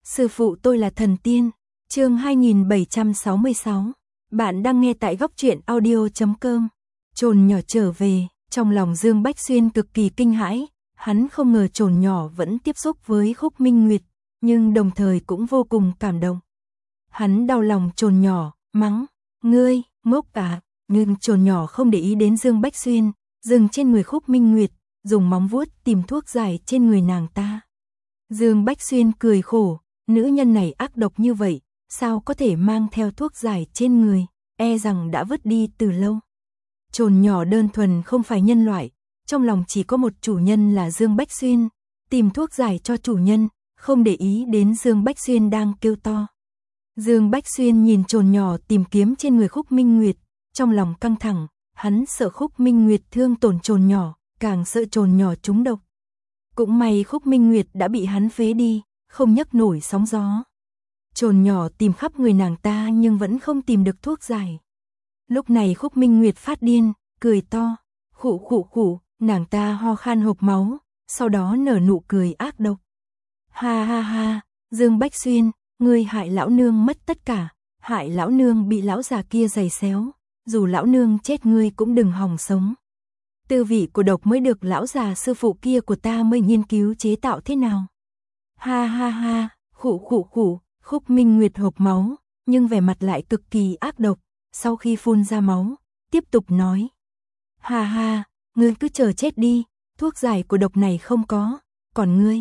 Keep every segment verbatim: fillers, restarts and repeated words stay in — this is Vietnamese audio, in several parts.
Sư phụ tôi là thần tiên. Chương hai nghìn bảy trăm sáu mươi sáu. Bạn đang nghe tại góc truyện audio chấm com. Trồn nhỏ trở về, trong lòng Dương Bách Xuyên cực kỳ kinh hãi, hắn không ngờ trồn nhỏ vẫn tiếp xúc với Khúc Minh Nguyệt, nhưng đồng thời cũng vô cùng cảm động. Hắn đau lòng trồn nhỏ, mắng, ngươi, ngốc à, nhưng trồn nhỏ không để ý đến Dương Bách Xuyên, dừng trên người Khúc Minh Nguyệt, dùng móng vuốt tìm thuốc giải trên người nàng ta. Dương Bách Xuyên cười khổ, nữ nhân này ác độc như vậy, sao có thể mang theo thuốc giải trên người, e rằng đã vứt đi từ lâu. Trồn nhỏ đơn thuần không phải nhân loại, trong lòng chỉ có một chủ nhân là Dương Bách Xuyên, tìm thuốc giải cho chủ nhân, không để ý đến Dương Bách Xuyên đang kêu to. Dương Bách Xuyên nhìn trồn nhỏ tìm kiếm trên người Khúc Minh Nguyệt, trong lòng căng thẳng, hắn sợ Khúc Minh Nguyệt thương tổn trồn nhỏ, càng sợ trồn nhỏ trúng độc. Cũng may Khúc Minh Nguyệt đã bị hắn phế đi, không nhấc nổi sóng gió. Trồn nhỏ tìm khắp người nàng ta nhưng vẫn không tìm được thuốc giải. Lúc này Khúc Minh Nguyệt phát điên, cười to, khụ khụ khụ, nàng ta ho khan hộc máu, sau đó nở nụ cười ác độc. Ha ha ha, Dương Bách Xuyên, ngươi hại lão nương mất tất cả, hại lão nương bị lão già kia giày xéo, dù lão nương chết ngươi cũng đừng hòng sống. Tư vị của độc mới được lão già sư phụ kia của ta mới nghiên cứu chế tạo thế nào. Ha ha ha, khụ khụ khụ, Khúc Minh Nguyệt hộc máu, nhưng vẻ mặt lại cực kỳ ác độc, sau khi phun ra máu, tiếp tục nói. Ha ha, ngươi cứ chờ chết đi, thuốc giải của độc này không có, còn ngươi.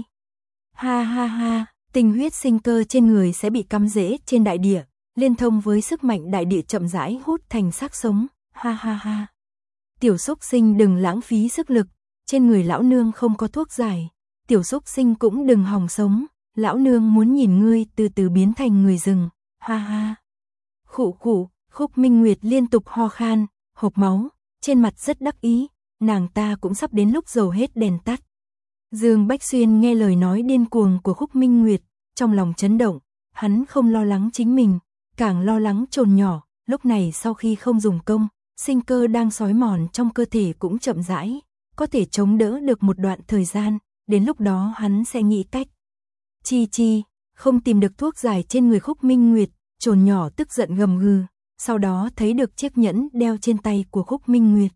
Ha ha ha, tinh huyết sinh cơ trên người sẽ bị cắm rễ trên đại địa, liên thông với sức mạnh đại địa chậm rãi hút thành xác sống, ha ha ha. Tiểu xúc sinh đừng lãng phí sức lực, trên người lão nương không có thuốc giải, tiểu xúc sinh cũng đừng hòng sống, lão nương muốn nhìn ngươi từ từ biến thành người rừng, ha ha. Khụ khụ, Khúc Minh Nguyệt liên tục ho khan, hộc máu, trên mặt rất đắc ý, nàng ta cũng sắp đến lúc dầu hết đèn tắt. Dương Bách Xuyên nghe lời nói điên cuồng của Khúc Minh Nguyệt, trong lòng chấn động, hắn không lo lắng chính mình, càng lo lắng trồn nhỏ, lúc này sau khi không dùng công, sinh cơ đang xói mòn trong cơ thể cũng chậm rãi, có thể chống đỡ được một đoạn thời gian, đến lúc đó hắn sẽ nghĩ cách. Chi chi, không tìm được thuốc giải trên người Khúc Minh Nguyệt, trồn nhỏ tức giận gầm gừ, sau đó thấy được chiếc nhẫn đeo trên tay của Khúc Minh Nguyệt.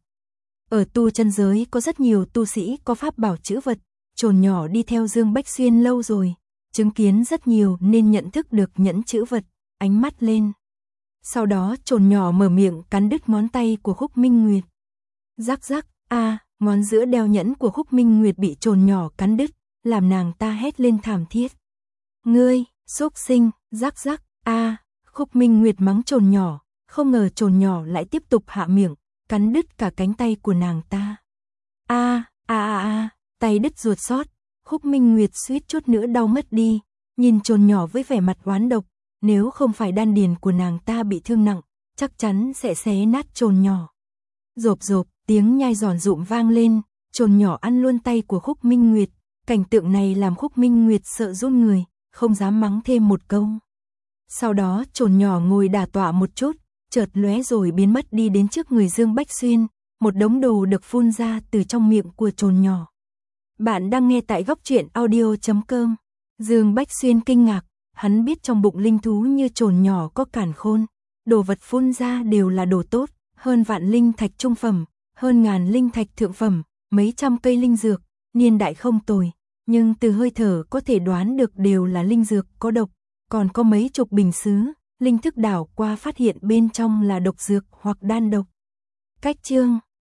Ở tu chân giới có rất nhiều tu sĩ có pháp bảo chữ vật, trồn nhỏ đi theo Dương Bách Xuyên lâu rồi, chứng kiến rất nhiều nên nhận thức được nhẫn chữ vật, ánh mắt lên. Sau đó trồn nhỏ mở miệng cắn đứt ngón tay của Khúc Minh Nguyệt. Rắc rắc, a, ngón giữa đeo nhẫn của Khúc Minh Nguyệt bị trồn nhỏ cắn đứt, làm nàng ta hét lên thảm thiết. Ngươi, xúc sinh, rắc rắc, a, Khúc Minh Nguyệt mắng trồn nhỏ, không ngờ trồn nhỏ lại tiếp tục hạ miệng, cắn đứt cả cánh tay của nàng ta. A, a a a, tay đứt ruột xót, Khúc Minh Nguyệt suýt chút nữa đau mất đi, nhìn trồn nhỏ với vẻ mặt oán độc, nếu không phải đan điền của nàng ta bị thương nặng, chắc chắn sẽ xé nát trồn nhỏ. Rộp rộp, tiếng nhai giòn rụm vang lên, trồn nhỏ ăn luôn tay của Khúc Minh Nguyệt, cảnh tượng này làm Khúc Minh Nguyệt sợ run người, không dám mắng thêm một câu. Sau đó trồn nhỏ ngồi đả tọa một chút, chợt lóe rồi biến mất đi đến trước người Dương Bách Xuyên, một đống đồ được phun ra từ trong miệng của trồn nhỏ. Bạn đang nghe tại góc truyện audio chấm com. Dương Bách Xuyên kinh ngạc, hắn biết trong bụng linh thú như trồn nhỏ có càn khôn, đồ vật phun ra đều là đồ tốt, hơn vạn linh thạch trung phẩm, hơn ngàn linh thạch thượng phẩm, mấy trăm cây linh dược, niên đại không tồi, nhưng từ hơi thở có thể đoán được đều là linh dược có độc, còn có mấy chục bình sứ, linh thức đảo qua phát hiện bên trong là độc dược hoặc đan độc. Cách chương